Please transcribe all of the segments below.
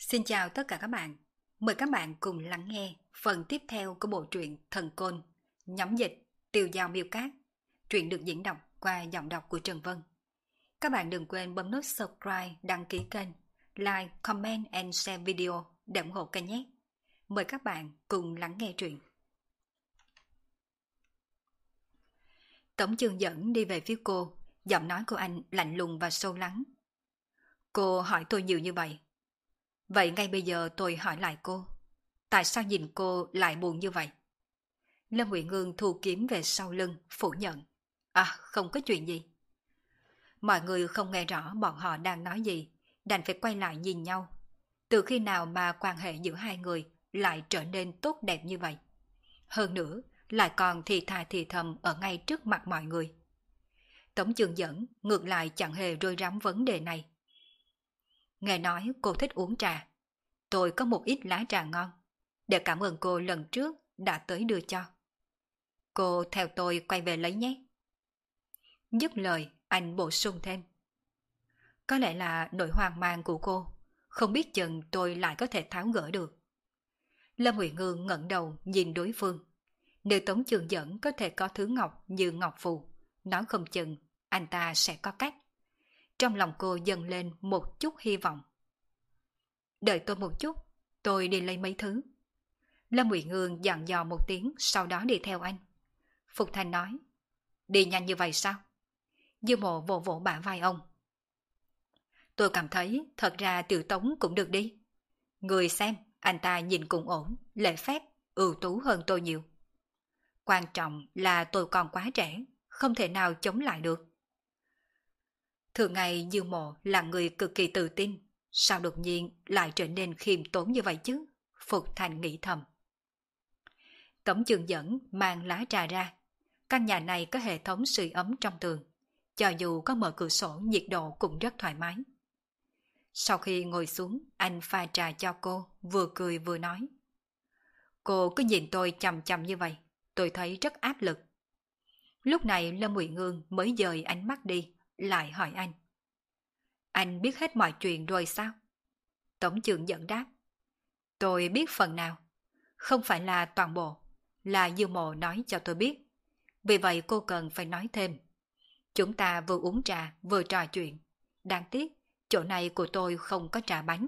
Xin chào tất cả các bạn. Mời các bạn cùng lắng nghe phần tiếp theo của bộ truyện Thần Côn, nhóm dịch Tiêu Dao Miêu Cát. Truyện được diễn đọc qua giọng đọc của Trần Vân. Các bạn đừng quên bấm nút subscribe, đăng ký kênh, like, comment and share video để ủng hộ kênh nhé. Mời các bạn cùng lắng nghe truyện. Tống Chương Dẫn đi về phía cô, giọng nói của anh lạnh lùng và sâu lắng. Cô hỏi tôi nhiều như vậy. Vậy ngay bây giờ tôi hỏi lại cô, tại sao nhìn cô lại buồn như vậy? Lâm Ngụy Ngương thu kiếm về sau lưng, phủ nhận. Không có chuyện gì. Mọi người không nghe rõ bọn họ đang nói gì, đành phải quay lại nhìn nhau. Từ khi nào mà quan hệ giữa hai người lại trở nên tốt đẹp như vậy? Hơn nữa, lại còn thì thà thì thầm ở ngay trước mặt mọi người. Tống Chương Dẫn ngược lại chẳng hề rối rắm vấn đề này. Nghe nói cô thích uống trà. Tôi có một ít lá trà ngon. Để cảm ơn cô lần trước đã tới đưa cho. Cô theo tôi quay về lấy nhé. Dứt lời, anh bổ sung thêm. Có lẽ là nỗi hoang mang của cô. Không biết chừng tôi lại có thể tháo gỡ được. Lâm Ngụy Ngương ngẩng đầu nhìn đối phương. Nếu Tống Chương Dẫn có thể có thứ ngọc như ngọc phù, nói không chừng anh ta sẽ có cách. Trong lòng cô dâng lên một chút hy vọng. Đợi tôi một chút, tôi đi lấy mấy thứ. Lâm Ngụy Ngương dặn dò một tiếng, sau đó đi theo anh. Phục Thanh nói, đi nhanh như vậy sao? Dư Mộ vỗ vỗ bả vai ông. Tôi cảm thấy thật ra Tiểu Tống cũng được đi. Người xem, anh ta nhìn cũng ổn, lễ phép, ưu tú hơn tôi nhiều. Quan trọng là tôi còn quá trẻ, không thể nào chống lại được. Thường ngày Dư Mộ là người cực kỳ tự tin, sao đột nhiên lại trở nên khiêm tốn như vậy chứ? Phục Thành nghĩ thầm. Tống Chương Dẫn mang lá trà ra. Căn nhà này có hệ thống sưởi ấm trong tường. Cho dù có mở cửa sổ, nhiệt độ cũng rất thoải mái. Sau khi ngồi xuống, anh pha trà cho cô, vừa cười vừa nói. Cô cứ nhìn tôi chằm chằm như vậy, tôi thấy rất áp lực. Lúc này Lâm Ngụy Ngương mới dời ánh mắt đi, lại hỏi anh. Anh biết hết mọi chuyện rồi sao? Tống Chương Dẫn đáp. Tôi biết phần nào. Không phải là toàn bộ. Là Dư Mộ nói cho tôi biết. Vì vậy cô cần phải nói thêm. Chúng ta vừa uống trà vừa trò chuyện. Đáng tiếc, chỗ này của tôi không có trà bánh.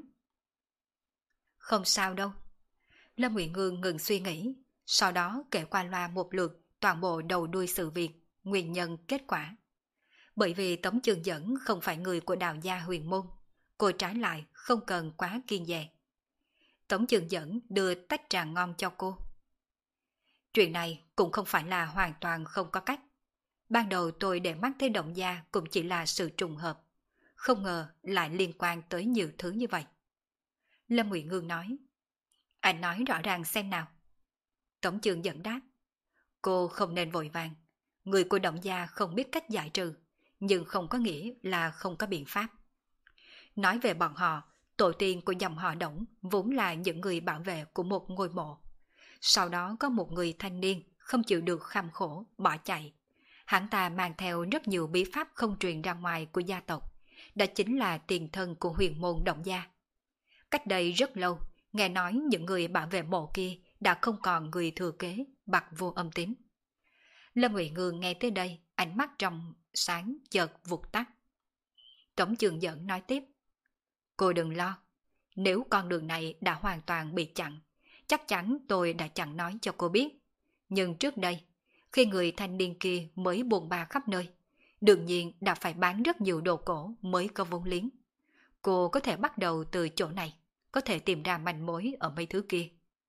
Không sao đâu. Lâm Ngụy Ngương ngừng suy nghĩ. Sau đó kể qua loa một lượt toàn bộ đầu đuôi sự việc, nguyên nhân kết quả. Bởi vì Tống Chương Dẫn không phải người của Đào gia Huyền Môn, cô trái lại không cần quá kiêng dè. Tống Chương Dẫn đưa tách trà ngon cho cô. Chuyện này cũng không phải là hoàn toàn không có cách. Ban đầu tôi để mắt thấy Động gia cũng chỉ là sự trùng hợp. Không ngờ lại liên quan tới nhiều thứ như vậy. Lâm Ngụy Ngương nói. Anh nói rõ ràng xem nào. Tống Chương Dẫn đáp. Cô không nên vội vàng. Người của Động gia không biết cách giải trừ, nhưng không có nghĩa là không có biện pháp. Nói về bọn họ, tổ tiên của dòng họ Đổng vốn là những người bảo vệ của một ngôi mộ. Sau đó có một người thanh niên không chịu được kham khổ, bỏ chạy. Hắn ta mang theo rất nhiều bí pháp không truyền ra ngoài của gia tộc. Đó chính là tiền thân của huyền môn Động gia. Cách đây rất lâu, nghe nói những người bảo vệ mộ kia đã không còn người thừa kế, bặt vô âm tín. Lâm Ngụy Ngương nghe tới đây, ánh mắt trong sáng chợt vụt tắt. Tống Chương Dẫn nói tiếp. Cô đừng lo, nếu con đường này đã hoàn toàn bị chặn, chắc chắn tôi đã chẳng nói cho cô biết. Nhưng trước đây, khi người thanh niên kia mới buôn ba khắp nơi, đương nhiên đã phải bán rất nhiều đồ cổ mới có vốn liếng. Cô có thể bắt đầu từ chỗ này, có thể tìm ra manh mối ở mấy thứ kia.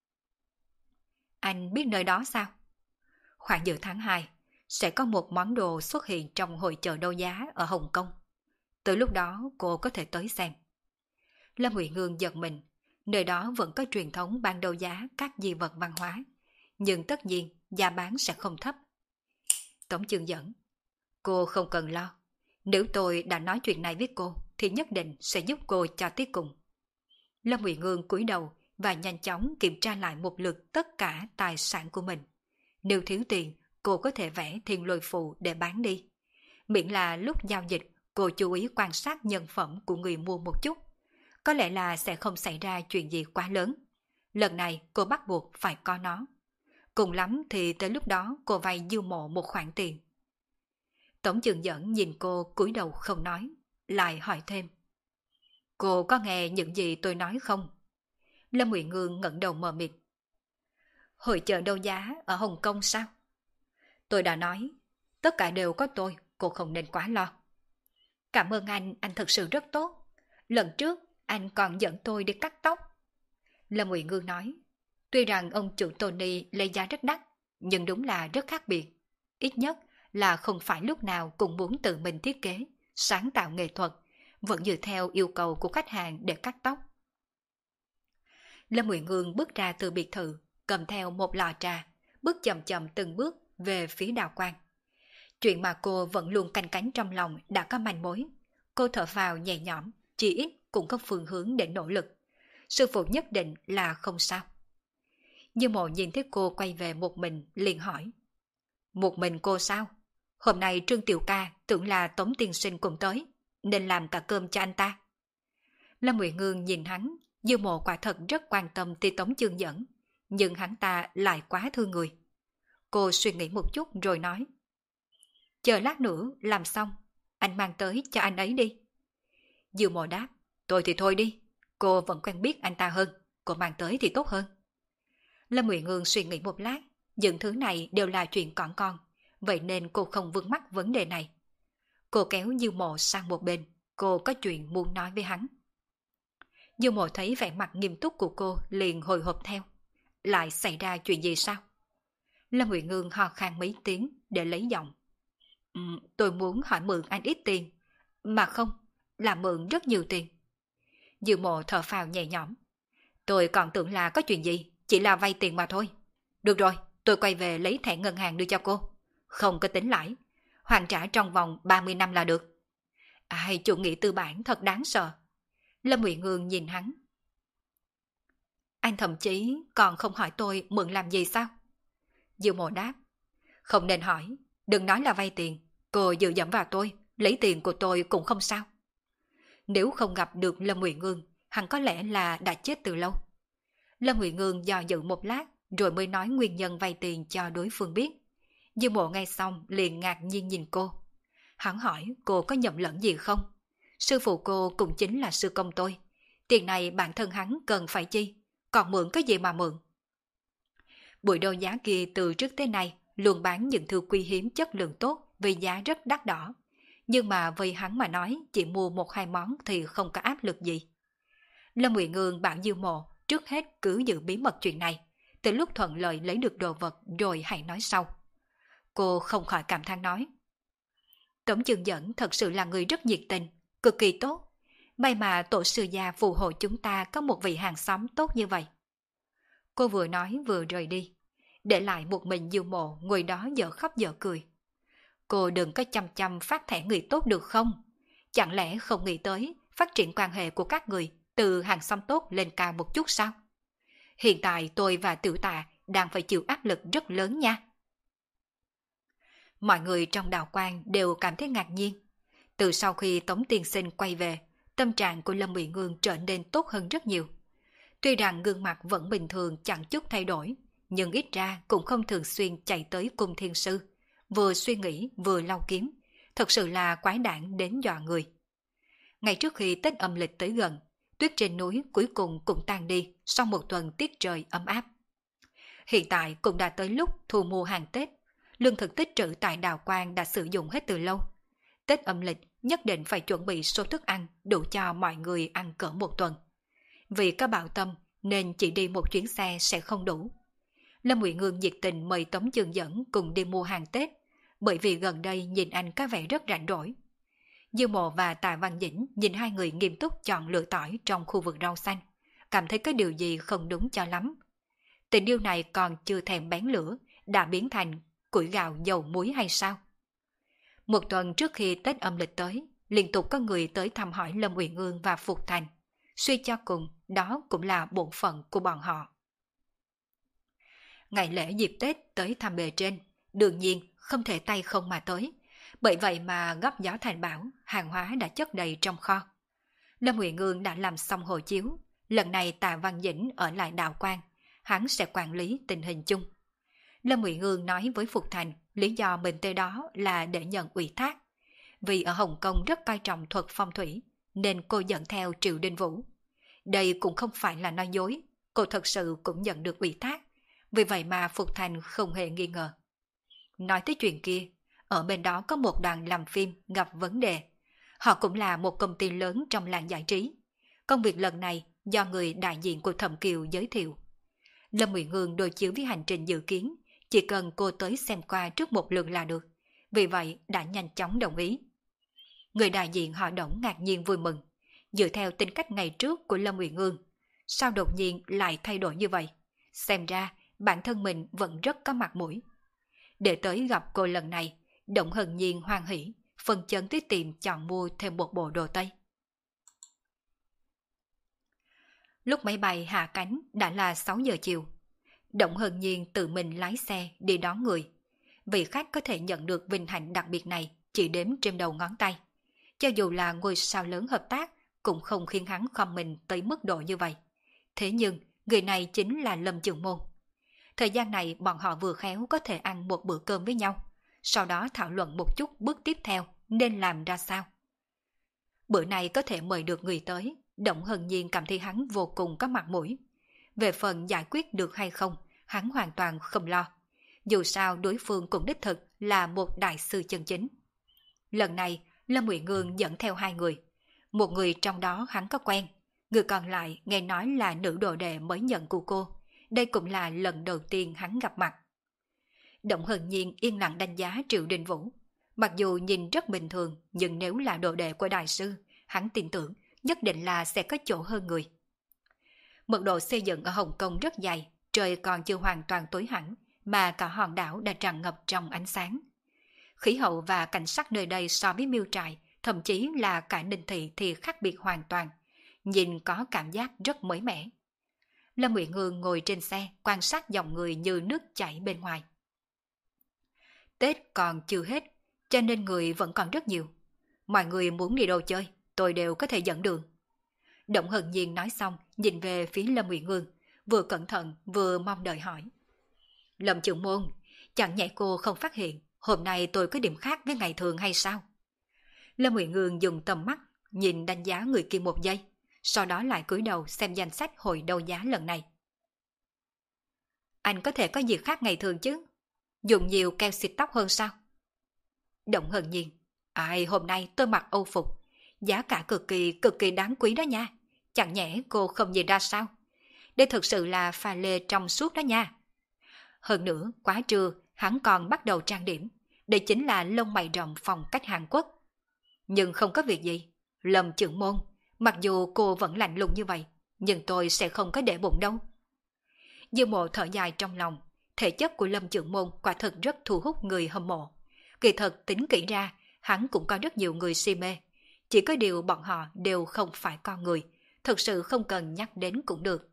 Anh biết nơi đó sao? Khoảng giữa tháng 2, sẽ có một món đồ xuất hiện trong hội chợ đấu giá ở Hồng Kông. Từ lúc đó cô có thể tới xem. Lâm Ngụy Ngương giật mình, nơi đó vẫn có truyền thống ban đấu giá các di vật văn hóa, nhưng tất nhiên giá bán sẽ không thấp. Tống Chương Dẫn, cô không cần lo, nếu tôi đã nói chuyện này với cô thì nhất định sẽ giúp cô cho tới cùng. Lâm Ngụy Ngương cúi đầu và nhanh chóng kiểm tra lại một lượt tất cả tài sản của mình. Nếu thiếu tiền, cô có thể vẽ thiên lôi phù để bán đi. Miễn là lúc giao dịch, cô chú ý quan sát nhân phẩm của người mua một chút. có lẽ là sẽ không xảy ra chuyện gì quá lớn. Lần này cô bắt buộc phải có nó. Cùng lắm thì tới lúc đó cô vay Dư Mộ một khoản tiền. Tống Trường Dẫn nhìn cô cúi đầu không nói, lại hỏi thêm. Cô có nghe những gì tôi nói không? Lâm Uyển Ngương ngẩng đầu mờ mịt. Hội chợ đấu giá ở Hồng Kông sao? Tôi đã nói, tất cả đều có tôi, cô không nên quá lo. Cảm ơn anh thật sự rất tốt. Lần trước, anh còn dẫn tôi đi cắt tóc. Lâm Uyển Ngương nói, tuy rằng ông chủ Tony lấy giá rất đắt, nhưng đúng là rất khác biệt. Ít nhất là không phải lúc nào cũng muốn tự mình thiết kế, sáng tạo nghệ thuật, vẫn dựa theo yêu cầu của khách hàng để cắt tóc. Lâm Uyển Ngương bước ra từ biệt thự, cầm theo một lọ trà, bước chậm chậm từng bước về phía Đào Quang. Chuyện mà cô vẫn luôn canh cánh trong lòng đã có manh mối. Cô thở vào nhẹ nhõm, chỉ ít cũng có phương hướng để nỗ lực. Sư phụ nhất định là không sao. Như Mộ nhìn thấy cô quay về một mình, liền hỏi. Một mình cô sao? Hôm nay Trương Tiểu Ca tưởng là Tống tiên sinh cùng tới, nên làm cả cơm cho anh ta. Lâm Uyển Ngương nhìn hắn, Như Mộ quả thật rất quan tâm tới Tống Chương Dẫn, nhưng hắn ta lại quá thương người. Cô suy nghĩ một chút rồi nói. Chờ lát nữa làm xong, anh mang tới cho anh ấy đi. Dư Mộ đáp, tôi thì thôi đi, cô vẫn quen biết anh ta hơn, cô mang tới thì tốt hơn. Lâm Uyển Ngương suy nghĩ một lát, những thứ này đều là chuyện còn con, vậy nên cô không vướng mắc vấn đề này. Cô kéo Dư Mộ sang một bên, cô có chuyện muốn nói với hắn. Dư Mộ thấy vẻ mặt nghiêm túc của cô liền hồi hộp theo. Lại xảy ra chuyện gì sao? Lâm Uyển Ngương ho khan mấy tiếng để lấy giọng. Tôi muốn hỏi mượn anh ít tiền, mà không, là mượn rất nhiều tiền. Dư Mộ thở phào nhẹ nhõm. Tôi còn tưởng là có chuyện gì, chỉ là vay tiền mà thôi. Được rồi, tôi quay về lấy thẻ ngân hàng đưa cho cô. Không có tính lãi, hoàn trả trong vòng 30 năm là được. Ai, chủ nghĩa tư bản thật đáng sợ. Lâm Uyển Ngương nhìn hắn. Anh thậm chí còn không hỏi tôi mượn làm gì sao? Dư Mộ đáp. Không nên hỏi, đừng nói là vay tiền. Cô dựa dẫm vào tôi, lấy tiền của tôi cũng không sao. Nếu không gặp được Lâm Uyển Ngương, hắn có lẽ là đã chết từ lâu. Lâm Uyển Ngương dò dự một lát, rồi mới nói nguyên nhân vay tiền cho đối phương biết. Dư Mộ nghe xong liền ngạc nhiên nhìn cô. Hắn hỏi cô có nhầm lẫn gì không? Sư phụ cô cũng chính là sư công tôi. Tiền này bản thân hắn cần phải chi, còn mượn cái gì mà mượn? Buổi đấu giá kia từ trước tới nay luôn bán những thư quý hiếm chất lượng tốt với giá rất đắt đỏ. Nhưng mà với hắn mà nói chỉ mua một hai món thì không có áp lực gì. Lâm Uyển Ngương bảo Dư Mộ trước hết cứ giữ bí mật chuyện này, từ lúc thuận lợi lấy được đồ vật rồi hãy nói sau. Cô không khỏi cảm thán nói. Tống Chương Dẫn thật sự là người rất nhiệt tình, cực kỳ tốt. May mà tổ sư gia phù hộ chúng ta có một vị hàng xóm tốt như vậy. Cô vừa nói vừa rời đi, để lại một mình Dư Mộ ngồi đó dở khóc dở cười. Cô đừng có chăm chăm phát thẻ người tốt được không? Chẳng lẽ không nghĩ tới phát triển quan hệ của các người từ hàng xóm tốt lên cao một chút sao? Hiện tại tôi và Tiểu Tạ đang phải chịu áp lực rất lớn nha. Mọi người trong Đào Quang đều cảm thấy ngạc nhiên. Từ sau khi Tống tiên sinh quay về, tâm trạng của Lâm Uyển Ngương trở nên tốt hơn rất nhiều. Tuy rằng gương mặt vẫn bình thường chẳng chút thay đổi, nhưng ít ra cũng không thường xuyên chạy tới cung thiên sư, vừa suy nghĩ vừa lau kiếm, thật sự là quái đản đến dọa người. Ngay trước khi Tết âm lịch tới gần, tuyết trên núi cuối cùng cũng tan đi sau một tuần tiết trời ấm áp. Hiện tại cũng đã tới lúc thu mua hàng Tết, lương thực tích trữ tại Đào Quang đã sử dụng hết từ lâu. Tết âm lịch nhất định phải chuẩn bị số thức ăn đủ cho mọi người ăn cỡ một tuần. Vì có bạo tâm nên chỉ đi một chuyến xe sẽ không đủ. Lâm Uyển Ngương nhiệt tình mời Tống Chương Dẫn cùng đi mua hàng Tết, bởi vì gần đây nhìn anh có vẻ rất rảnh rỗi. Dư Mộ và Tạ Văn Dĩnh nhìn hai người nghiêm túc chọn lựa tỏi trong khu vực rau xanh, cảm thấy có điều gì không đúng cho lắm. Tình yêu này còn chưa thèm bén lửa, đã biến thành củi gạo dầu muối hay sao? Một tuần trước khi Tết âm lịch tới, liên tục có người tới thăm hỏi Lâm Uyển Ngương và Phục Thành. Suy cho cùng, đó cũng là bổn phận của bọn họ. Ngày lễ dịp Tết tới thăm bề trên, đương nhiên không thể tay không mà tới. Bởi vậy mà gấp gió thành bão, hàng hóa đã chất đầy trong kho. Lâm Uyển Ương đã làm xong hộ chiếu, lần này Tạ Văn Dĩnh ở lại Đạo Quan, hắn sẽ quản lý tình hình chung. Lâm Uyển Ương nói với Phục Thành lý do mình tới đó là để nhận ủy thác. Vì ở Hồng Kông rất coi trọng thuật phong thủy, nên cô dẫn theo Triệu Đinh Vũ. Đây cũng không phải là nói dối, cô thật sự cũng nhận được ủy thác, vì vậy mà Phục Thành không hề nghi ngờ. Nói tới chuyện kia, ở bên đó có một đoàn làm phim gặp vấn đề. Họ cũng là một công ty lớn trong làng giải trí. Công việc lần này do người đại diện của Thẩm Kiều giới thiệu. Lâm Uyển Ương đối chiếu với hành trình dự kiến, chỉ cần cô tới xem qua trước một lượt là được. Vì vậy đã nhanh chóng đồng ý. Người đại diện họ Đổng ngạc nhiên vui mừng. Dựa theo tính cách ngày trước của Lâm Uyển Ương, sao đột nhiên lại thay đổi như vậy? Xem ra bản thân mình vẫn rất có mặt mũi. Để tới gặp cô lần này, Đổng Hân Nhiên hoan hỉ, phân chấn tới tìm chọn mua thêm một bộ đồ Tây. Lúc máy bay hạ cánh đã là 6 giờ chiều. Đổng Hân Nhiên tự mình lái xe đi đón người. Vị khách có thể nhận được vinh hạnh đặc biệt này chỉ đếm trên đầu ngón tay. Cho dù là ngôi sao lớn hợp tác cũng không khiến hắn khom mình tới mức độ như vậy. Thế nhưng người này chính là Lâm Trường Môn. Thời gian này bọn họ vừa khéo có thể ăn một bữa cơm với nhau, sau đó thảo luận một chút bước tiếp theo nên làm ra sao. Bữa này có thể mời được người tới, Đổng Hân Nhiên cảm thấy hắn vô cùng có mặt mũi. Về phần giải quyết được hay không, hắn hoàn toàn không lo. Dù sao đối phương cũng đích thực là một đại sư chân chính. Lần này, Lâm Uyển Ương dẫn theo 2 người. Một người trong đó hắn có quen, người còn lại nghe nói là nữ đồ đệ mới nhận của cô. Đây cũng là lần đầu tiên hắn gặp mặt. Đổng Hân Nhiên yên lặng đánh giá Triệu Đình Vũ. Mặc dù nhìn rất bình thường, nhưng nếu là đồ đệ của đại sư, hắn tin tưởng nhất định là sẽ có chỗ hơn người. Mật độ xây dựng ở Hồng Kông rất dày, trời còn chưa hoàn toàn tối hẳn, mà cả hòn đảo đã tràn ngập trong ánh sáng. Khí hậu và cảnh sắc nơi đây so với Miêu Trại, thậm chí là cả Ninh Thị thì khác biệt hoàn toàn, nhìn có cảm giác rất mới mẻ. Lâm Uyển Ương ngồi trên xe quan sát dòng người như nước chảy bên ngoài. Tết còn chưa hết, cho nên người vẫn còn rất nhiều. Mọi người muốn đi đâu chơi, tôi đều có thể dẫn đường. Đổng Hân Nhiên nói xong, nhìn về phía Lâm Uyển Ương, vừa cẩn thận vừa mong đợi hỏi. Lâm trưởng môn, chẳng nhẽ cô không phát hiện hôm nay tôi có điểm khác với ngày thường hay sao? Lâm Uyển Ương dùng tầm mắt nhìn đánh giá người kia một giây, sau đó lại cúi đầu xem danh sách hội đấu giá lần này. Anh có thể có gì khác ngày thường chứ? Dùng nhiều keo xịt tóc hơn sao? Đổng Hân Nhiên, ai hôm nay tôi mặc Âu phục, giá cả cực kỳ đáng quý đó nha. Chẳng nhẽ cô không nhìn ra sao? Đây thực sự là pha lê trong suốt đó nha. Hơn nữa, quá trưa, hắn còn bắt đầu trang điểm. Đây chính là lông mày rậm phong cách Hàn Quốc. Nhưng không có việc gì. Lâm trưởng môn, mặc dù cô vẫn lạnh lùng như vậy, nhưng tôi sẽ không có để bụng đâu. Dư Mộ thở dài trong lòng, thể chất của Lâm trưởng môn quả thật rất thu hút người hâm mộ. Kỳ thật tính kỹ ra, hắn cũng có rất nhiều người si mê. Chỉ có điều bọn họ đều không phải con người, thực sự không cần nhắc đến cũng được.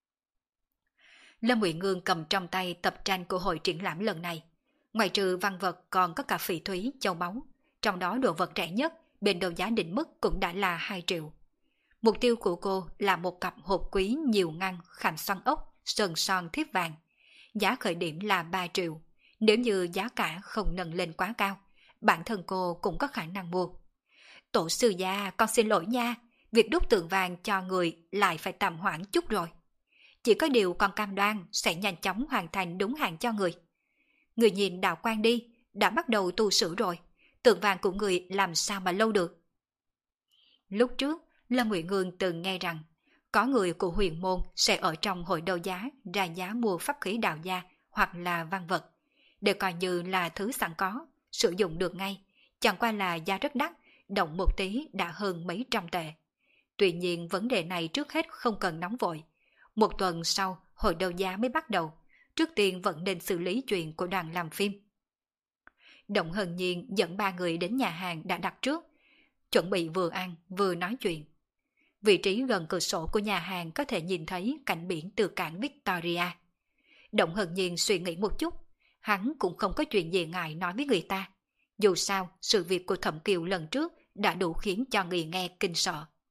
Lâm Uyển Ương cầm trong tay tập tranh của hội triển lãm lần này. Ngoài trừ văn vật còn có cả phỉ thúy, châu báu. Trong đó đồ vật rẻ nhất, bên đầu giá định mức cũng đã là 2 triệu. Mục tiêu của cô là một cặp hộp quý nhiều ngăn khảm xoăn ốc, sơn son thiếp vàng. Giá khởi điểm là 3 triệu. Nếu như giá cả không nâng lên quá cao, bản thân cô cũng có khả năng mua. Tổ sư gia, con xin lỗi nha, việc đúc tượng vàng cho người lại phải tạm hoãn chút rồi. Chỉ có điều con cam đoan sẽ nhanh chóng hoàn thành đúng hạn cho người. Người nhìn Đạo Quan đi, đã bắt đầu tu sửa rồi, tượng vàng của người làm sao mà lâu được. Lúc trước, Lâm Uyển Ương từng nghe rằng, có người của huyền môn sẽ ở trong hội đấu giá ra giá mua pháp khí đạo gia hoặc là văn vật, để coi như là thứ sẵn có, sử dụng được ngay, chẳng qua là giá rất đắt, động một tí đã hơn mấy trăm tệ. Tuy nhiên vấn đề này trước hết không cần nóng vội. Một tuần sau, hội đấu giá mới bắt đầu, trước tiên vẫn nên xử lý chuyện của đoàn làm phim. Đổng Hân Nhiên dẫn 3 người đến nhà hàng đã đặt trước, chuẩn bị vừa ăn vừa nói chuyện. Vị trí gần cửa sổ của nhà hàng có thể nhìn thấy cảnh biển từ cảng Victoria. Đổng Hân Nhiên suy nghĩ một chút, hắn cũng không có chuyện gì ngại nói với người ta. Dù sao, sự việc của Thẩm Kiều lần trước đã đủ khiến cho người nghe kinh sợ.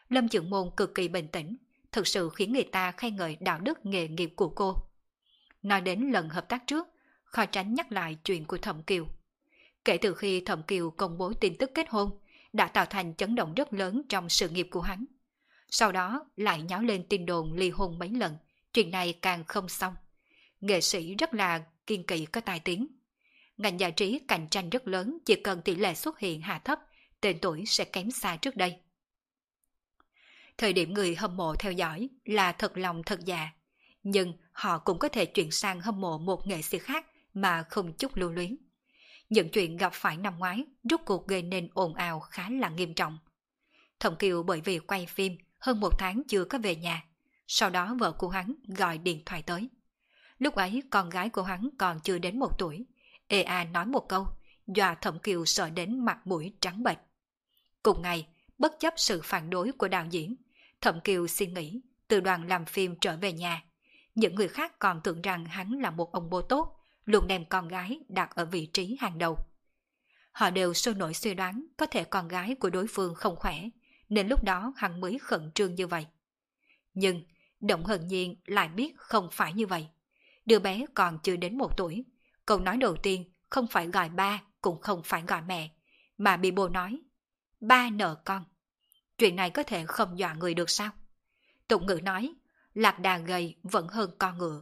Lâm Chưởng Môn cực kỳ bình tĩnh, thực sự khiến người ta khen ngợi đạo đức nghề nghiệp của cô. Nói đến lần hợp tác trước, khó tránh nhắc lại chuyện của Thẩm Kiều. Kể từ khi Thẩm Kiều công bố tin tức kết hôn, đã tạo thành chấn động rất lớn trong sự nghiệp của hắn. Sau đó lại nháo lên tin đồn ly hôn mấy lần, chuyện này càng không xong. Nghệ sĩ rất là kiên kỵ có tài tiếng. Ngành giải trí cạnh tranh rất lớn, chỉ cần tỷ lệ xuất hiện hạ thấp, tên tuổi sẽ kém xa trước đây. Thời điểm người hâm mộ theo dõi là thật lòng thật dạ, nhưng họ cũng có thể chuyển sang hâm mộ một nghệ sĩ khác mà không chút lưu luyến. Những chuyện gặp phải năm ngoái rốt cuộc gây nên ồn ào khá là nghiêm trọng. Thẩm Kiều bởi vì quay phim hơn một tháng chưa có về nhà, sau đó vợ của hắn gọi điện thoại tới. Lúc ấy con gái của hắn còn chưa đến 1 tuổi, ê nói một câu, dọa Thẩm Kiều sợ đến mặt mũi trắng bệch. Cùng ngày, bất chấp sự phản đối của đạo diễn, Thẩm Kiều xin nghỉ, từ đoàn làm phim trở về nhà. Những người khác còn tưởng rằng hắn là một ông bố tốt, luôn đem con gái đặt ở vị trí hàng đầu. Họ đều sôi nổi suy đoán có thể con gái của đối phương không khỏe, nên lúc đó hắn mới khẩn trương như vậy. Nhưng Động Hân Nhiên lại biết không phải như vậy. Đứa bé còn chưa đến 1 tuổi, câu nói đầu tiên không phải gọi ba cũng không phải gọi mẹ, mà bị bố nói, ba nợ con. Chuyện này có thể không dọa người được sao? Tục ngữ nói, lạc đà gầy vẫn hơn con ngựa.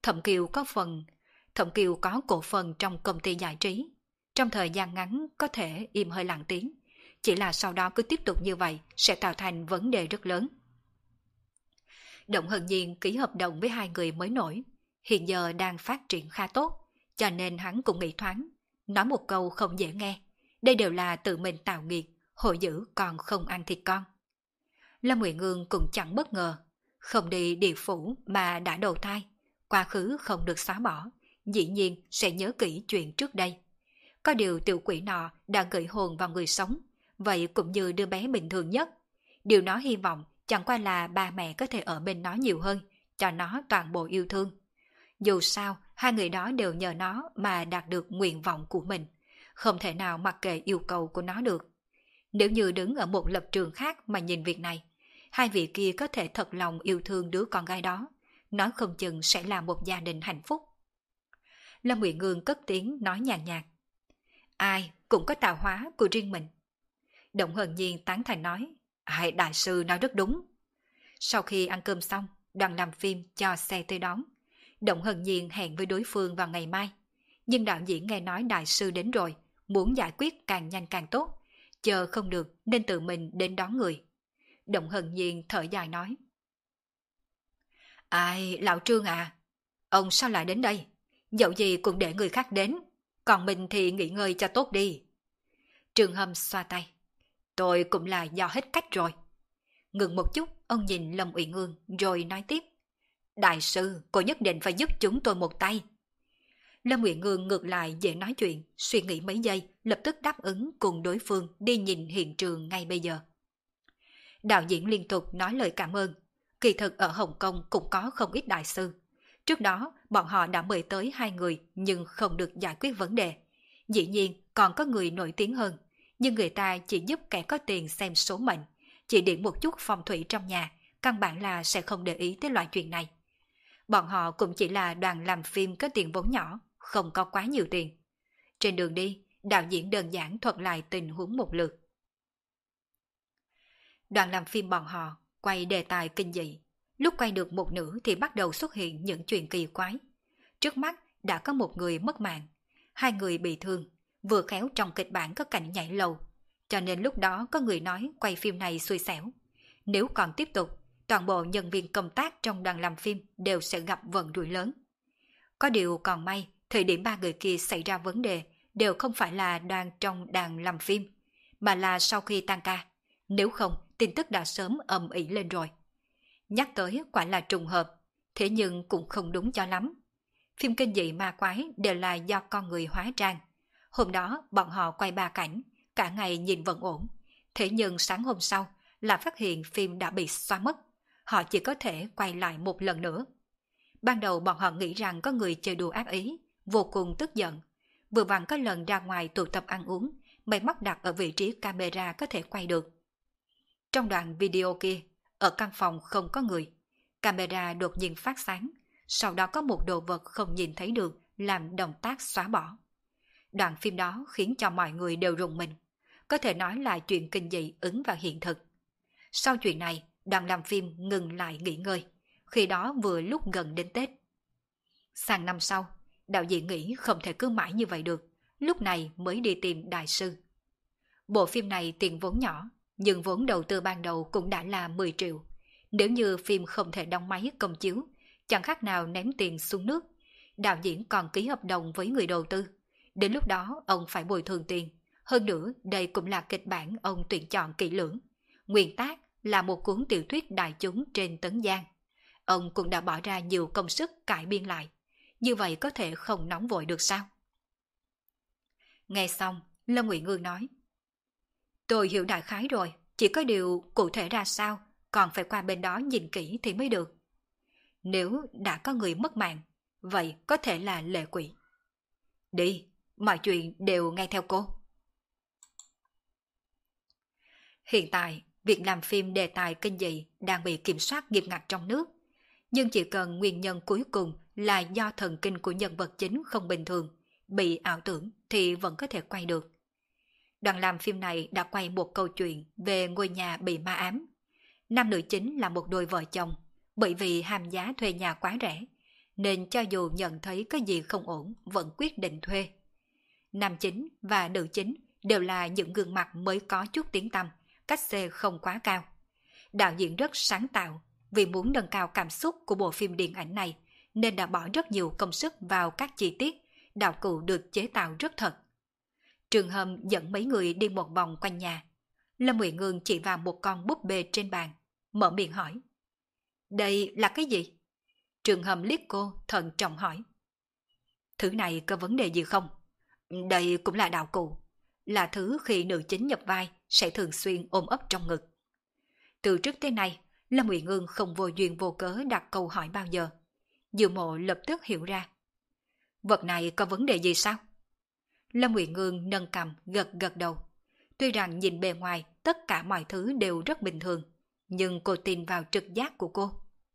Thẩm Kiều có cổ phần trong công ty giải trí. Trong thời gian ngắn có thể im hơi lặng tiếng, chỉ là sau đó cứ tiếp tục như vậy sẽ tạo thành vấn đề rất lớn. Động Hân Nhiên ký hợp đồng với 2 người mới nổi, hiện giờ đang phát triển khá tốt, cho nên hắn cũng nghĩ thoáng, nói một câu không dễ nghe, đây đều là tự mình tạo nghiệt, hội dữ còn không ăn thịt con. Lâm Nguyệt Ngương cũng chẳng bất ngờ, không đi địa phủ mà đã đầu thai, quá khứ không được xóa bỏ, dĩ nhiên sẽ nhớ kỹ chuyện trước đây. Có điều tiểu quỷ nọ đã gửi hồn vào người sống, vậy cũng như đứa bé bình thường nhất. Điều nó hy vọng chẳng qua là ba mẹ có thể ở bên nó nhiều hơn, cho nó toàn bộ yêu thương. Dù sao, 2 người đó đều nhờ nó mà đạt được nguyện vọng của mình, không thể nào mặc kệ yêu cầu của nó được. Nếu như đứng ở một lập trường khác mà nhìn việc này, 2 vị kia có thể thật lòng yêu thương đứa con gái đó, nói không chừng sẽ là một gia đình hạnh phúc. Lâm Nguyệt Ngương cất tiếng nói nhàn nhạt. Ai cũng có tạo hóa của riêng mình. Động Hân Nhiên tán thành nói, hai đại sư nói rất đúng. Sau khi ăn cơm xong, đoàn làm phim cho xe tới đón. Động Hân Nhiên hẹn với đối phương vào ngày mai. Nhưng đạo diễn nghe nói đại sư đến rồi, muốn giải quyết càng nhanh càng tốt. Chờ không được nên tự mình đến đón người. Động Hân Nhiên thở dài nói. Ai, lão Trương à, ông sao lại đến đây? Dẫu gì cũng để người khác đến, còn mình thì nghỉ ngơi cho tốt đi. Trương Hâm xoa tay. Tôi cũng là do hết cách rồi. Ngừng một chút, ông nhìn Lâm Uyển Ương rồi nói tiếp. Đại sư, cô nhất định phải giúp chúng tôi một tay. Lâm Uyển Ương ngược lại dễ nói chuyện, suy nghĩ mấy giây, lập tức đáp ứng cùng đối phương đi nhìn hiện trường ngay bây giờ. Đạo diễn liên tục nói lời cảm ơn. Kỳ thực ở Hồng Kông cũng có không ít đại sư. Trước đó, bọn họ đã mời tới 2 người nhưng không được giải quyết vấn đề. Dĩ nhiên, còn có người nổi tiếng hơn, nhưng người ta chỉ giúp kẻ có tiền xem số mệnh, chỉ điểm một chút phong thủy trong nhà, căn bản là sẽ không để ý tới loại chuyện này. Bọn họ cũng chỉ là đoàn làm phim có tiền vốn nhỏ, không có quá nhiều tiền. Trên đường đi, đạo diễn đơn giản thuật lại tình huống một lượt. Đoàn làm phim bọn họ quay đề tài kinh dị. Lúc quay được một nửa thì bắt đầu xuất hiện những chuyện kỳ quái. Trước mắt đã có một người mất mạng, 2 người bị thương, vừa khéo trong kịch bản có cảnh nhảy lầu. Cho nên lúc đó có người nói quay phim này xui xẻo. Nếu còn tiếp tục, toàn bộ nhân viên công tác trong đoàn làm phim đều sẽ gặp vận rủi lớn. Có điều còn may, thời điểm 3 người kia xảy ra vấn đề đều không phải là đoàn trong đoàn làm phim, mà là sau khi tan ca. Nếu không, tin tức đã sớm ầm ĩ lên rồi. Nhắc tới quả là trùng hợp, thế nhưng cũng không đúng cho lắm. Phim kinh dị ma quái đều là do con người hóa trang. Hôm đó bọn họ quay 3 cảnh, cả ngày nhìn vẫn ổn. Thế nhưng sáng hôm sau là phát hiện phim đã bị xóa mất. Họ chỉ có thể quay lại một lần nữa. Ban đầu bọn họ nghĩ rằng có người chơi đùa ác ý, vô cùng tức giận. Vừa vặn có lần ra ngoài tụ tập ăn uống, máy móc đặt ở vị trí camera có thể quay được. Trong đoạn video kia, ở căn phòng không có người, camera đột nhiên phát sáng, sau đó có một đồ vật không nhìn thấy được làm động tác xóa bỏ. Đoạn phim đó khiến cho mọi người đều rùng mình, có thể nói là chuyện kinh dị ứng vào hiện thực. Sau chuyện này, đoàn làm phim ngừng lại nghỉ ngơi, khi đó vừa lúc gần đến Tết. Sang năm sau, đạo diễn nghĩ không thể cứ mãi như vậy được, lúc này mới đi tìm đại sư. Bộ phim này tiền vốn nhỏ, nhưng vốn đầu tư ban đầu cũng đã là 10 triệu. Nếu như phim không thể đóng máy công chiếu, chẳng khác nào ném tiền xuống nước. Đạo diễn còn ký hợp đồng với người đầu tư. Đến lúc đó ông phải bồi thường tiền. Hơn nữa, đây cũng là kịch bản ông tuyển chọn kỹ lưỡng. Nguyên tác là một cuốn tiểu thuyết đại chúng trên Tấn Giang. Ông cũng đã bỏ ra nhiều công sức cải biên lại. Như vậy có thể không nóng vội được sao? Nghe xong, Lâm Ngụy Ngương nói: Tôi hiểu đại khái rồi, chỉ có điều cụ thể ra sao, còn phải qua bên đó nhìn kỹ thì mới được. Nếu đã có người mất mạng, vậy có thể là lệ quỷ. Đi, mọi chuyện đều nghe theo cô. Hiện tại, việc làm phim đề tài kinh dị đang bị kiểm soát nghiêm ngặt trong nước. Nhưng chỉ cần nguyên nhân cuối cùng là do thần kinh của nhân vật chính không bình thường, bị ảo tưởng thì vẫn có thể quay được. Đoàn làm phim này đã quay một câu chuyện về ngôi nhà bị ma ám. Nam nữ chính là một đôi vợ chồng, bởi vì ham giá thuê nhà quá rẻ, nên cho dù nhận thấy có gì không ổn vẫn quyết định thuê. Nam chính và nữ chính đều là những gương mặt mới có chút tiếng tăm, cách xê không quá cao. Đạo diễn rất sáng tạo, vì muốn nâng cao cảm xúc của bộ phim điện ảnh này, nên đã bỏ rất nhiều công sức vào các chi tiết, đạo cụ được chế tạo rất thật. Trường Hâm dẫn mấy người đi một vòng quanh nhà. Lâm Ngụy Ngương chỉ vào một con búp bê trên bàn, mở miệng hỏi: Đây là cái gì? Trường Hâm liếc cô, thận trọng hỏi: Thứ này có vấn đề gì không? Đây cũng là đạo cụ, là thứ khi nữ chính nhập vai sẽ thường xuyên ôm ấp trong ngực. Từ trước tới nay, Lâm Ngụy Ngương không vô duyên vô cớ đặt câu hỏi bao giờ. Dư Mộ lập tức hiểu ra. Vật này có vấn đề gì sao? Lâm Ngụy Ngương nâng cằm gật gật đầu. Tuy rằng nhìn bề ngoài tất cả mọi thứ đều rất bình thường, nhưng cô tin vào trực giác của cô.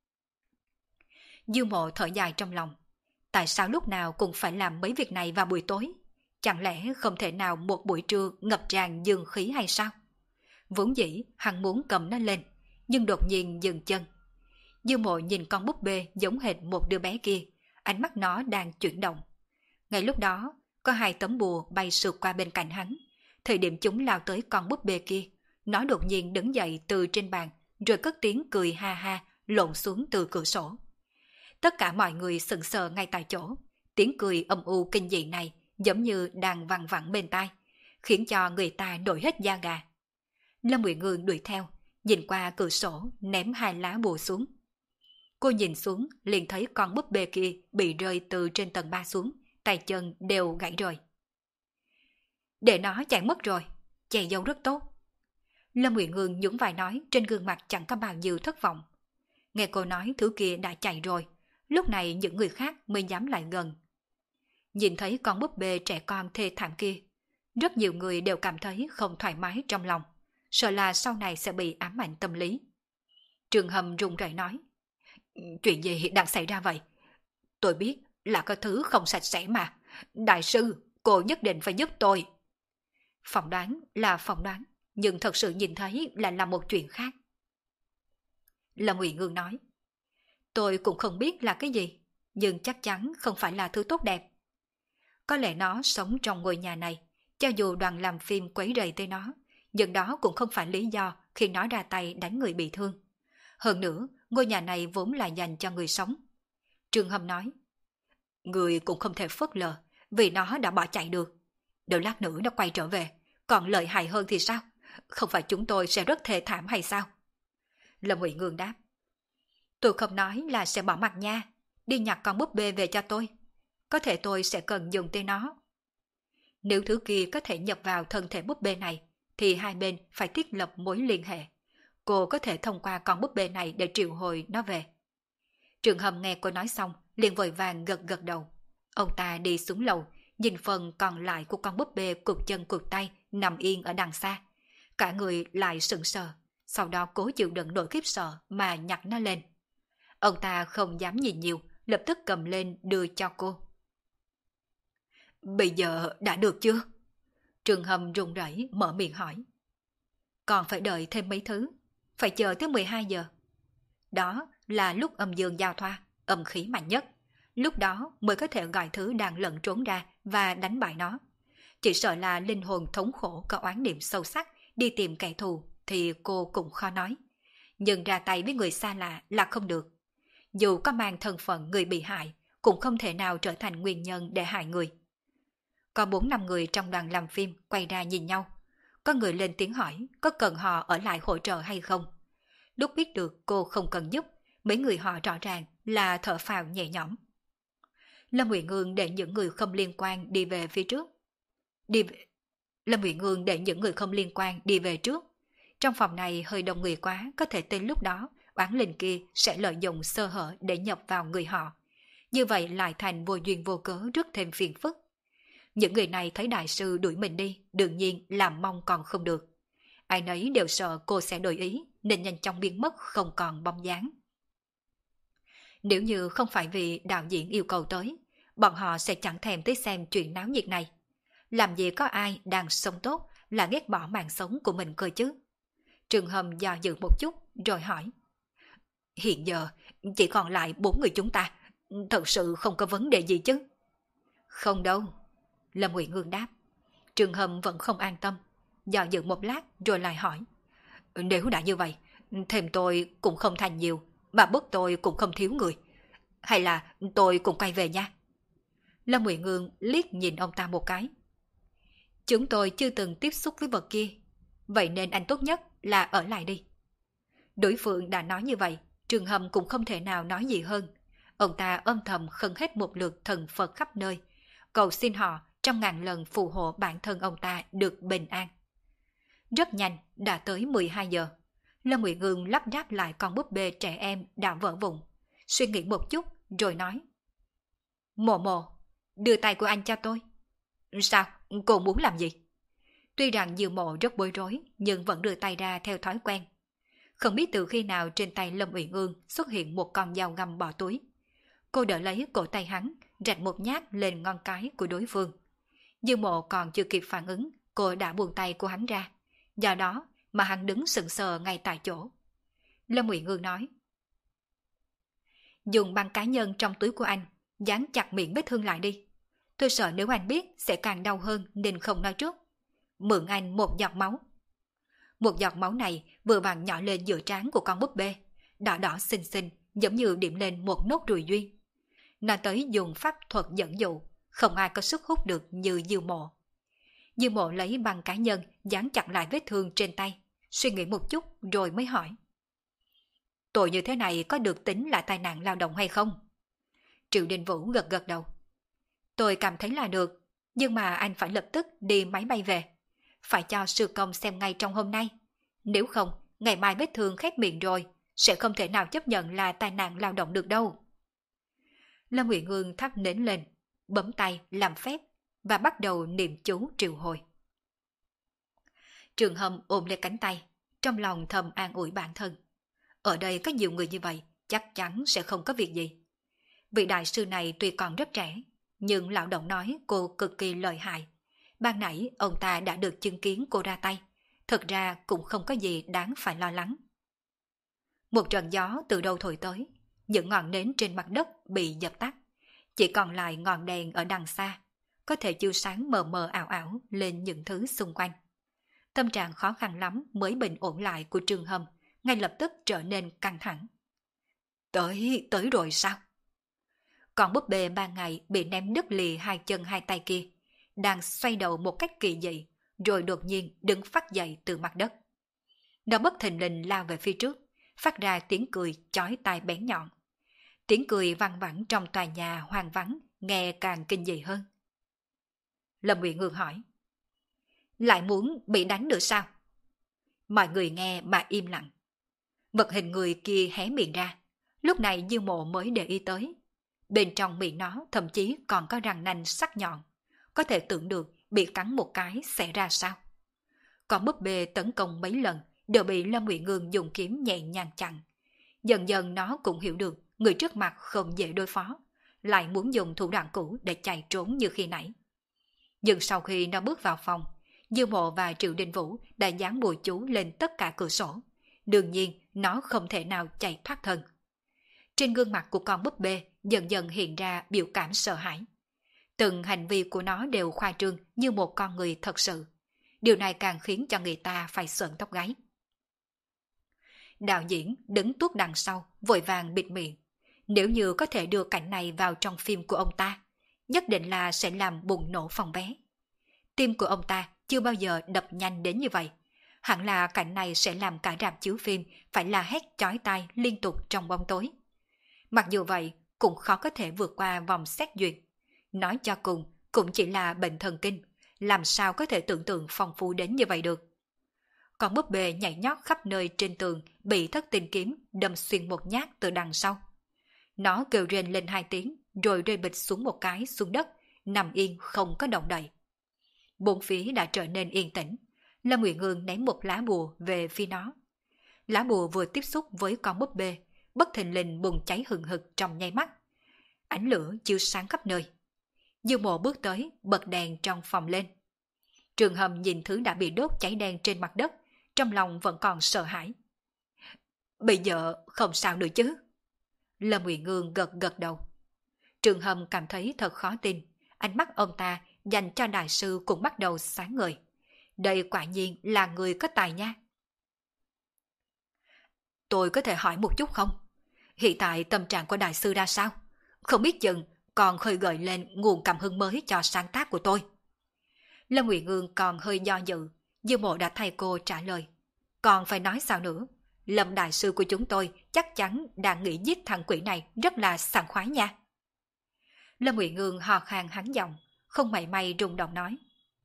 Dư Mộ thở dài trong lòng. Tại sao lúc nào cũng phải làm mấy việc này vào buổi tối? Chẳng lẽ không thể nào một buổi trưa ngập tràn dương khí hay sao? Vốn dĩ hắn muốn cầm nó lên, nhưng đột nhiên dừng chân. Dư Mộ nhìn con búp bê giống hệt một đứa bé kia, ánh mắt nó đang chuyển động. Ngay lúc đó, có hai tấm bùa bay sượt qua bên cạnh hắn. Thời điểm chúng lao tới con búp bê kia, nó đột nhiên đứng dậy từ trên bàn, rồi cất tiếng cười ha ha, lộn xuống từ cửa sổ. Tất cả mọi người sững sờ ngay tại chỗ, tiếng cười âm u kinh dị này giống như đang văng vẳng bên tai, khiến cho người ta nổi hết da gà. Lâm Ngụy Ngương đuổi theo, nhìn qua cửa sổ ném hai lá bùa xuống. Cô nhìn xuống liền thấy con búp bê kia bị rơi từ trên tầng 3 xuống, tay chân đều gãy rồi. Để nó chạy mất rồi, che giấu rất tốt. Lâm Ngụy Ngương nhún vai nói, trên gương mặt chẳng có bao nhiêu thất vọng. Nghe cô nói thứ kia đã chạy rồi, lúc này những người khác mới dám lại gần. Nhìn thấy con búp bê trẻ con thê thảm kia, rất nhiều người đều cảm thấy không thoải mái trong lòng, sợ là sau này sẽ bị ám ảnh tâm lý. Trường Hâm run rẩy nói: Chuyện gì đang xảy ra vậy? Tôi biết là có thứ không sạch sẽ mà. Đại sư, cô nhất định phải giúp tôi. Phỏng đoán là phỏng đoán, nhưng thật sự nhìn thấy lại là một chuyện khác. Lâm Ngụy Ngương nói: Tôi cũng không biết là cái gì, nhưng chắc chắn không phải là thứ tốt đẹp. Có lẽ nó sống trong ngôi nhà này, cho dù đoàn làm phim quấy rầy tới nó, nhưng đó cũng không phải lý do khi nó ra tay đánh người bị thương. Hơn nữa, ngôi nhà này vốn là dành cho người sống. Trường Hâm nói: Người cũng không thể phớt lờ, vì nó đã bỏ chạy được. Đợi lát nữa nó quay trở về, còn lợi hại hơn thì sao? Không phải chúng tôi sẽ rất thê thảm hay sao? Lâm Ngụy Ngương đáp: Tôi không nói là sẽ bỏ mặt nha, đi nhặt con búp bê về cho tôi. Có thể tôi sẽ cần dùng tới nó. Nếu thứ kia có thể nhập vào thân thể búp bê này, thì hai bên phải thiết lập mối liên hệ. Cô có thể thông qua con búp bê này để triệu hồi nó về. Trường Hâm nghe cô nói xong, liền vội vàng gật gật đầu. Ông ta đi xuống lầu, nhìn phần còn lại của con búp bê cụt chân cụt tay nằm yên ở đằng xa. Cả người lại sững sờ, sau đó cố chịu đựng nỗi khiếp sợ mà nhặt nó lên. Ông ta không dám nhìn nhiều, lập tức cầm lên đưa cho cô. Bây giờ đã được chưa? Trường Hầm run rẩy mở miệng hỏi. Còn phải đợi thêm mấy thứ, phải chờ tới 12 giờ. Đó là lúc âm dương giao thoa, âm khí mạnh nhất. Lúc đó mới có thể gọi thứ đang lẫn trốn ra và đánh bại nó. Chỉ sợ là linh hồn thống khổ có oán niệm sâu sắc đi tìm kẻ thù thì cô cũng khó nói. Nhưng ra tay với người xa lạ là không được. Dù có mang thân phận người bị hại, cũng không thể nào trở thành nguyên nhân để hại người. Có 4-5 người trong đoàn làm phim quay ra nhìn nhau. Có người lên tiếng hỏi có cần họ ở lại hỗ trợ hay không. Lúc biết được cô không cần giúp, mấy người họ rõ ràng là thở phào nhẹ nhõm. Lâm Uyển Ương để những người không liên quan đi về phía trước. Lâm Uyển Ương để những người không liên quan đi về trước. Trong phòng này hơi đông người quá, có thể tới lúc đó oán linh kia sẽ lợi dụng sơ hở để nhập vào người họ. Như vậy lại thành vô duyên vô cớ rước thêm phiền phức. Những người này thấy đại sư đuổi mình đi, đương nhiên làm mong còn không được. Ai nấy đều sợ cô sẽ đổi ý, nên nhanh chóng biến mất không còn bóng dáng. Nếu như không phải vì đạo diễn yêu cầu tới, bọn họ sẽ chẳng thèm tới xem chuyện náo nhiệt này. Làm gì có ai đang sống tốt là ghét bỏ mạng sống của mình cơ chứ. Trường Hầm do dự một chút rồi hỏi. Hiện giờ chỉ còn lại 4 người chúng ta, thật sự không có vấn đề gì chứ? Không đâu, Lâm Uyển Ương đáp. Trường Hầm vẫn không an tâm, do dự một lát rồi lại hỏi. Nếu đã như vậy, thêm tôi cũng không thành nhiều, mà bớt tôi cũng không thiếu người. Hay là tôi cũng quay về nha? Lâm Uyển Ương liếc nhìn ông ta một cái. Chúng tôi chưa từng tiếp xúc với vật kia, vậy nên anh tốt nhất là ở lại đi. Đối phương đã nói như vậy, Trường Hầm cũng không thể nào nói gì hơn. Ông ta âm thầm khấn hết một lượt thần Phật khắp nơi, cầu xin họ trong ngàn lần phù hộ bản thân ông ta được bình an. Rất nhanh, đã tới 12 giờ. Lâm Uyển Ương lắp ráp lại con búp bê trẻ em đã vỡ vụn, suy nghĩ một chút rồi nói. Mộ Mộ, đưa tay của anh cho tôi. Sao? Cô muốn làm gì? Tuy rằng Diêu Mộ rất bối rối, nhưng vẫn đưa tay ra theo thói quen. Không biết từ khi nào trên tay Lâm Uyển Ương xuất hiện một con dao găm bỏ túi. Cô đỡ lấy cổ tay hắn, rạch một nhát lên ngón cái của đối phương. Diêu Mộ còn chưa kịp phản ứng, cô đã buông tay của hắn ra. Do đó mà hắn đứng sững sờ ngay tại chỗ. Lâm Uyển Ương nói. Dùng băng cá nhân trong túi của anh, dán chặt miệng vết thương lại đi. Tôi sợ nếu anh biết sẽ càng đau hơn nên không nói trước. Mượn anh một giọt máu. Một giọt máu này vừa vặn nhỏ lên giữa trán của con búp bê, đỏ đỏ xinh xinh, giống như điểm lên một nốt ruồi duyên. Nói tới dùng pháp thuật dẫn dụ, không ai có sức hút được như Diêu Mộ. Diêu Mộ lấy băng cá nhân dán chặt lại vết thương trên tay, suy nghĩ một chút rồi mới hỏi. Tội như thế này có được tính là tai nạn lao động hay không? Triệu Đình Vũ gật gật đầu. Tôi cảm thấy là được, nhưng mà anh phải lập tức đi máy bay về. Phải cho sư công xem ngay trong hôm nay. Nếu không, ngày mai vết thương khét miệng rồi, sẽ không thể nào chấp nhận là tai nạn lao động được đâu. Lâm Uyển Ương thắp nến lên, bấm tay làm phép và bắt đầu niệm chú triệu hồi. Trường Hầm ôm lấy cánh tay, trong lòng thầm an ủi bản thân. Ở đây có nhiều người như vậy, chắc chắn sẽ không có việc gì. Vị đại sư này tuy còn rất trẻ, nhưng lão động nói cô cực kỳ lợi hại. Ban nãy ông ta đã được chứng kiến cô ra tay, thật ra cũng không có gì đáng phải lo lắng. Một trận gió từ đâu thổi tới, những ngọn nến trên mặt đất bị dập tắt, chỉ còn lại ngọn đèn ở đằng xa, có thể chiếu sáng mờ mờ ảo ảo lên những thứ xung quanh. Tâm trạng khó khăn lắm mới bình ổn lại của Trường Hầm, ngay lập tức trở nên căng thẳng. Tới rồi sao? Còn búp bê ban ngày bị ném đứt lìa hai chân hai tay kia, đang xoay đầu một cách kỳ dị, rồi đột nhiên đứng phát dậy từ mặt đất. Nó bất thình lình lao về phía trước, phát ra tiếng cười chói tai bén nhọn. Tiếng cười văng vẳng trong tòa nhà hoang vắng, nghe càng kinh dị hơn. Lâm Uyển Ương hỏi. Lại muốn bị đánh nữa sao? Mọi người nghe mà im lặng. Vật hình người kia hé miệng ra, lúc này Diêu Mộ mới để ý tới. Bên trong miệng nó thậm chí còn có răng nanh sắc nhọn, có thể tưởng được bị cắn một cái sẽ ra sao. Còn búp bê tấn công mấy lần, đều bị Lâm Uyển Ngương dùng kiếm nhẹ nhàng chặn. Dần dần nó cũng hiểu được người trước mặt không dễ đối phó, lại muốn dùng thủ đoạn cũ để chạy trốn như khi nãy. Nhưng sau khi nó bước vào phòng, Dư Mộ và Triệu Đình Vũ đã dán bùa chú lên tất cả cửa sổ. Đương nhiên, nó không thể nào chạy thoát thân. Trên gương mặt của con búp bê dần dần hiện ra biểu cảm sợ hãi. Từng hành vi của nó đều khoa trương như một con người thật sự. Điều này càng khiến cho người ta phải sởn tóc gáy. Đạo diễn đứng tuốt đằng sau, vội vàng bịt miệng. Nếu như có thể đưa cảnh này vào trong phim của ông ta, nhất định là sẽ làm bùng nổ phòng vé. Tim của ông ta chưa bao giờ đập nhanh đến như vậy. Hẳn là cảnh này sẽ làm cả rạp chiếu phim phải la hét chói tai liên tục trong bóng tối. Mặc dù vậy, cũng khó có thể vượt qua vòng xét duyệt. Nói cho cùng, cũng chỉ là bệnh thần kinh, làm sao có thể tưởng tượng phong phú đến như vậy được. Con búp bê nhảy nhót khắp nơi trên tường bị Thất Tinh kiếm đâm xuyên một nhát từ đằng sau. Nó kêu rên lên 2 tiếng rồi rơi bịch xuống một cái xuống đất, nằm yên không có động đậy. Bốn phía đã trở nên yên tĩnh. Lâm Uyển Ngương ném một lá bùa về phía nó. Lá bùa vừa tiếp xúc với con búp bê, bất thình lình bùng cháy hừng hực trong nháy mắt. Ánh lửa chiếu sáng khắp nơi. Dư Mộ bước tới, bật đèn trong phòng lên. Trường Hầm nhìn thứ đã bị đốt cháy đen trên mặt đất, trong lòng vẫn còn sợ hãi. Bây giờ không sao nữa chứ? Lâm Uyển Ngương gật gật đầu. Trường Hầm cảm thấy thật khó tin, ánh mắt ông ta dành cho đại sư cũng bắt đầu sáng ngời. Đây quả nhiên là người có tài nha. Tôi có thể hỏi một chút không? Hiện tại tâm trạng của đại sư ra sao? Không biết chừng còn khơi gợi lên nguồn cảm hứng mới cho sáng tác của tôi. Lâm Uyển Ngương còn hơi do dự, Dư Mộ đã thay cô trả lời. Còn phải nói sao nữa? Lâm đại sư của chúng tôi chắc chắn đang nghĩ giết thằng quỷ này rất là sảng khoái nha. Lâm Uyển Ngương hò khan hắn giọng, không mảy may rung động nói.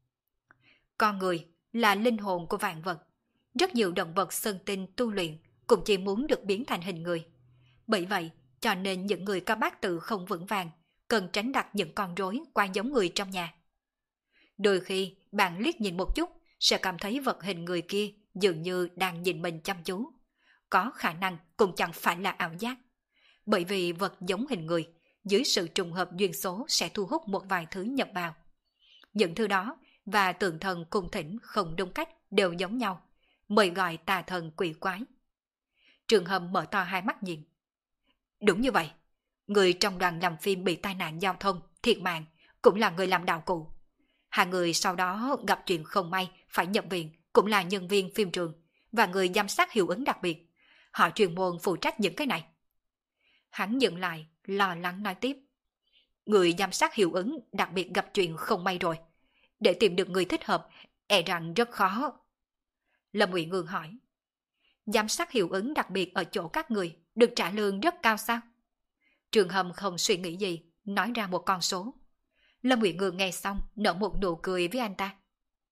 Con người là linh hồn của vạn vật. Rất nhiều động vật sơn tinh tu luyện cũng chỉ muốn được biến thành hình người. Bởi vậy, cho nên những người có bát tự không vững vàng cần tránh đặt những con rối qua giống người trong nhà. Đôi khi bạn liếc nhìn một chút sẽ cảm thấy vật hình người kia dường như đang nhìn mình chăm chú. Có khả năng cũng chẳng phải là ảo giác. Bởi vì vật giống hình người, dưới sự trùng hợp duyên số sẽ thu hút một vài thứ nhập vào. Những thứ đó và tượng thần cung thỉnh không đúng cách đều giống nhau, mời gọi tà thần quỷ quái. Trường Hầm mở to hai mắt nhìn. Đúng như vậy, người trong đoàn làm phim bị tai nạn giao thông, thiệt mạng, cũng là người làm đạo cụ. Hai người sau đó gặp chuyện không may phải nhập viện, cũng là nhân viên phim trường và người giám sát hiệu ứng đặc biệt. Họ chuyên môn phụ trách những cái này. Hắn dừng lại, lo lắng nói tiếp. Người giám sát hiệu ứng đặc biệt gặp chuyện không may rồi. Để tìm được người thích hợp, e rằng rất khó. Lâm Uyển Ngương hỏi. Giám sát hiệu ứng đặc biệt ở chỗ các người được trả lương rất cao sao? Trường Hầm không suy nghĩ gì, nói ra một con số. Lâm Uyển Ngương nghe xong nở một nụ cười với anh ta.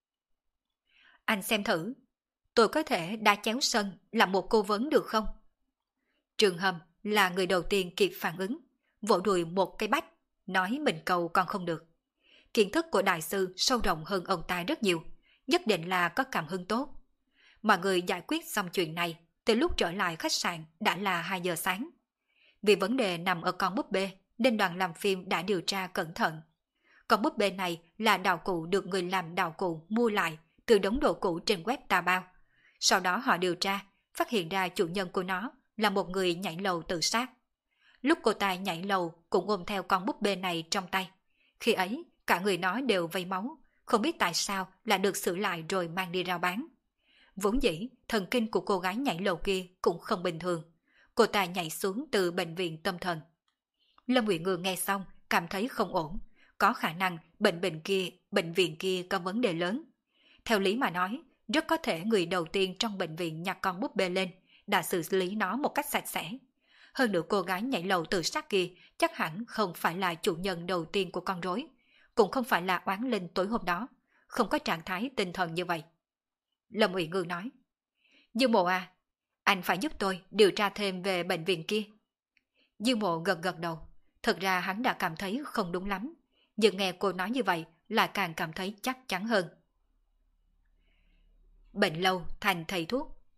Anh xem thử, tôi có thể đá chéo sân làm một cố vấn được không? Trường Hầm là người đầu tiên kịp phản ứng, vỗ đùi một cái bách, nói mình cầu còn không được. Kiến thức của đại sư sâu rộng hơn ông ta rất nhiều, nhất định là có cảm hứng tốt. Mọi người giải quyết xong chuyện này, từ lúc trở lại khách sạn đã là 2 giờ sáng. Vì vấn đề nằm ở con búp bê, nên đoàn làm phim đã điều tra cẩn thận. Con búp bê này là đạo cụ được người làm đạo cụ mua lại từ đống đồ cũ trên web tà bao. Sau đó họ điều tra, phát hiện ra chủ nhân của nó là một người nhảy lầu tự sát. Lúc cô ta nhảy lầu cũng ôm theo con búp bê này trong tay. Khi ấy, cả người nó đều vây máu, không biết tại sao lại được xử lại rồi mang đi rao bán. Vốn dĩ, thần kinh của cô gái nhảy lầu kia cũng không bình thường. Cô ta nhảy xuống từ bệnh viện tâm thần. Lâm Uyển Ngương nghe xong, cảm thấy không ổn. Có khả năng bệnh viện kia có vấn đề lớn. Theo lý mà nói, rất có thể người đầu tiên trong bệnh viện nhặt con búp bê lên đã xử lý nó một cách sạch sẽ. Hơn nữa cô gái nhảy lầu tự sát kia chắc hẳn không phải là chủ nhân đầu tiên của con rối, cũng không phải là oán linh tối hôm đó, không có trạng thái tinh thần như vậy. Lâm Uyển Ngương nói, Dương Mộ à, anh phải giúp tôi điều tra thêm về bệnh viện kia. Dương Mộ gật gật đầu, thật ra hắn đã cảm thấy không đúng lắm, nhưng nghe cô nói như vậy lại càng cảm thấy chắc chắn hơn. Bệnh lâu thành thầy thuốc,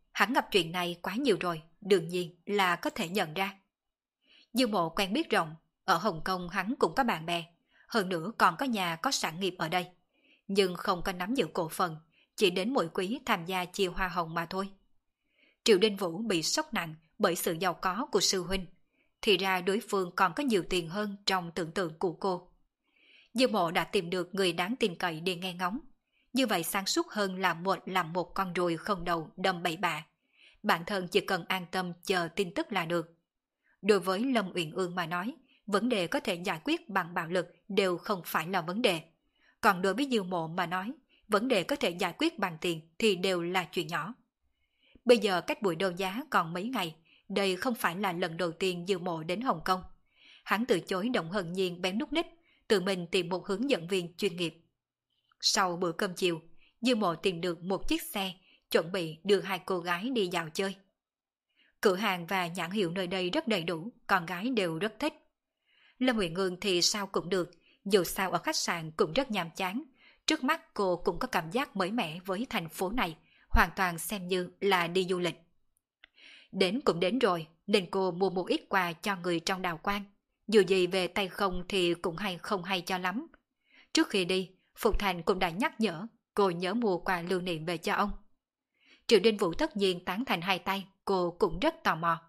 Hắn gặp chuyện này quá nhiều rồi, đương nhiên là có thể nhận ra. Dư Mộ quen biết rộng, ở Hồng Kông hắn cũng có bạn bè, hơn nữa còn có nhà có sản nghiệp ở đây, nhưng không có nắm giữ cổ phần, chỉ đến mỗi quý tham gia chia hoa hồng mà thôi. Triệu Đinh Vũ bị sốc nặng bởi sự giàu có của sư huynh, thì ra đối phương còn có nhiều tiền hơn trong tưởng tượng của cô. Dư Mộ đã tìm được người đáng tin cậy để nghe ngóng, như vậy sáng suốt hơn là làm một con ruồi không đầu đâm bậy bạ. Bản thân chỉ cần an tâm chờ tin tức là được. Đối với Lâm Uyển Ương mà nói, vấn đề có thể giải quyết bằng bạo lực đều không phải là vấn đề. Còn đối với Dư Mộ mà nói, vấn đề có thể giải quyết bằng tiền thì đều là chuyện nhỏ. Bây giờ cách buổi đấu giá còn mấy ngày, đây không phải là lần đầu tiên Dư Mộ đến Hồng Kông. Hắn từ chối Động Hân Nhiên bén nút ních, tự mình tìm một hướng dẫn viên chuyên nghiệp. Sau bữa cơm chiều, Dư Mộ tìm được một chiếc xe, chuẩn bị đưa hai cô gái đi dạo chơi. Cửa hàng và nhãn hiệu nơi đây rất đầy đủ, con gái đều rất thích. Lâm Uyển Ương thì sao cũng được, dù sao ở khách sạn cũng rất nhàm chán. Trước mắt cô cũng có cảm giác mới mẻ với thành phố này, hoàn toàn xem như là đi du lịch. Đến cũng đến rồi, nên cô mua một ít quà cho người trong đào quan. Dù gì về tay không thì cũng không hay cho lắm. Trước khi đi, Phục Thành cũng đã nhắc nhở, cô nhớ mua quà lưu niệm về cho ông. Triệu Đinh Vũ tất nhiên tán thành hai tay, cô cũng rất tò mò.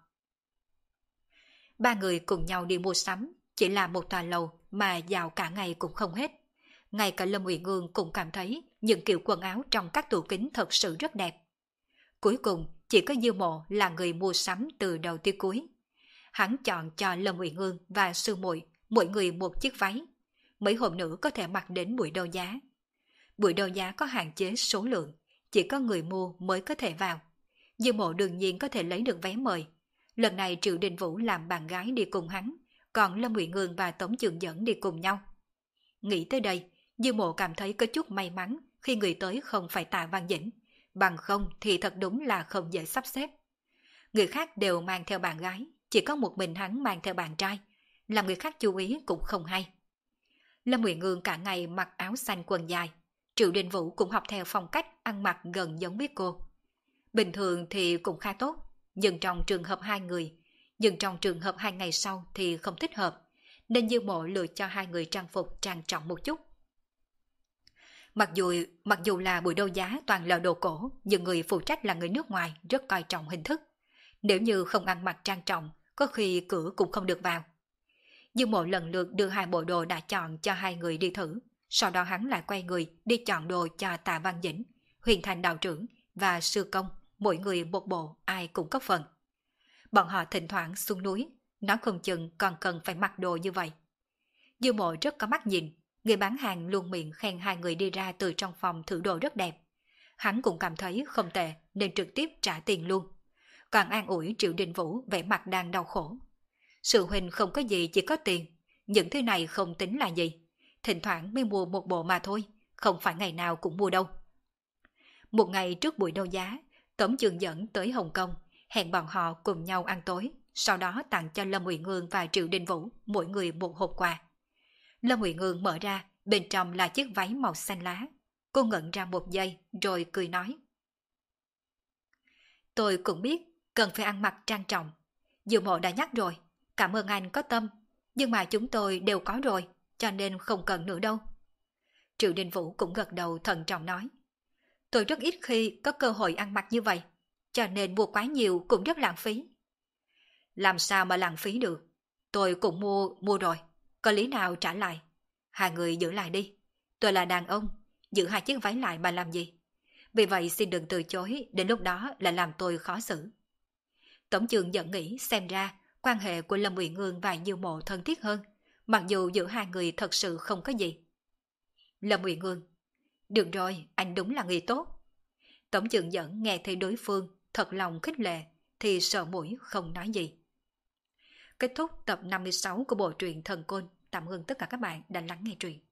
Ba người cùng nhau đi mua sắm, chỉ là một tòa lầu mà dạo cả ngày cũng không hết. Ngay cả Lâm Uyển Ương cũng cảm thấy những kiểu quần áo trong các tủ kính thật sự rất đẹp. Cuối cùng, chỉ có Dư Mộ là người mua sắm từ đầu tới cuối. Hắn chọn cho Lâm Uyển Ương và sư muội mỗi người một chiếc váy. Mấy hôm nữa có thể mặc đến buổi đấu giá. Buổi đấu giá có hạn chế số lượng, chỉ có người mua mới có thể vào. Dư Mộ đương nhiên có thể lấy được vé mời. Lần này Triệu Đình Vũ làm bạn gái đi cùng hắn, còn Lâm Uyển Ương và Tống Trường Dẫn đi cùng nhau. Nghĩ tới đây, Dư Mộ cảm thấy có chút may mắn khi người tới không phải Tạ Văn Dĩnh, bằng không thì thật đúng là không dễ sắp xếp. Người khác đều mang theo bạn gái, chỉ có một mình hắn mang theo bạn trai, làm người khác chú ý cũng không hay. Lâm Uyển Ương cả ngày mặc áo xanh quần dài, Triệu Đình Vũ cũng học theo phong cách ăn mặc gần giống với cô. Bình thường thì cũng khá tốt, nhưng trong trường hợp hai ngày sau thì không thích hợp, nên Dư Mộ lựa cho hai người trang phục trang trọng một chút. Mặc dù là buổi đấu giá toàn là đồ cổ, nhưng người phụ trách là người nước ngoài rất coi trọng hình thức. Nếu như không ăn mặc trang trọng, có khi cửa cũng không được vào. Dư Mộ lần lượt đưa hai bộ đồ đã chọn cho hai người đi thử, sau đó hắn lại quay người đi chọn đồ cho Tạ Văn Dĩnh, Huyền Thành đạo trưởng và sư công, mỗi người một bộ, ai cũng có phần. Bọn họ thỉnh thoảng xuống núi, nói không chừng còn cần phải mặc đồ như vậy. Dư Mộ rất có mắt nhìn, người bán hàng luôn miệng khen hai người đi ra từ trong phòng thử đồ rất đẹp. Hắn cũng cảm thấy không tệ nên trực tiếp trả tiền luôn. Còn an ủi Triệu Đình Vũ vẻ mặt đang đau khổ. Sư huynh không có gì chỉ có tiền, những thứ này không tính là gì. Thỉnh thoảng mới mua một bộ mà thôi, không phải ngày nào cũng mua đâu. Một ngày trước buổi đấu giá, Tống Trường Dẫn tới Hồng Kông, hẹn bọn họ cùng nhau ăn tối, sau đó tặng cho Lâm Uyển Ương và Triệu Đình Vũ mỗi người một hộp quà. Lâm Uyển Ương mở ra, bên trong là chiếc váy màu xanh lá. Cô ngẩn ra một giây rồi cười nói. Tôi cũng biết cần phải ăn mặc trang trọng. Dư Mộ đã nhắc rồi, cảm ơn anh có tâm, nhưng mà chúng tôi đều có rồi, cho nên không cần nữa đâu. Triệu Đình Vũ cũng gật đầu thận trọng nói. Tôi rất ít khi có cơ hội ăn mặc như vậy, cho nên mua quá nhiều cũng rất lãng phí. Làm sao mà lãng phí được? Tôi cũng mua rồi, có lý nào trả lại? Hai người giữ lại đi. Tôi là đàn ông, giữ hai chiếc váy lại mà làm gì? Vì vậy xin đừng từ chối, đến lúc đó là làm tôi khó xử. Tổng trưởng Dẫn nghĩ xem ra quan hệ của Lâm Uyển Ương và Dư Mộ thân thiết hơn, mặc dù giữa hai người thật sự không có gì. Lâm Uyển Ương, được rồi, anh đúng là người tốt. Tổng trưởng Dẫn nghe thấy đối phương thật lòng khích lệ thì sợ mũi không nói gì. Kết thúc tập 56 của bộ truyện Thần Côn. Cảm ơn tất cả các bạn đã lắng nghe truyện.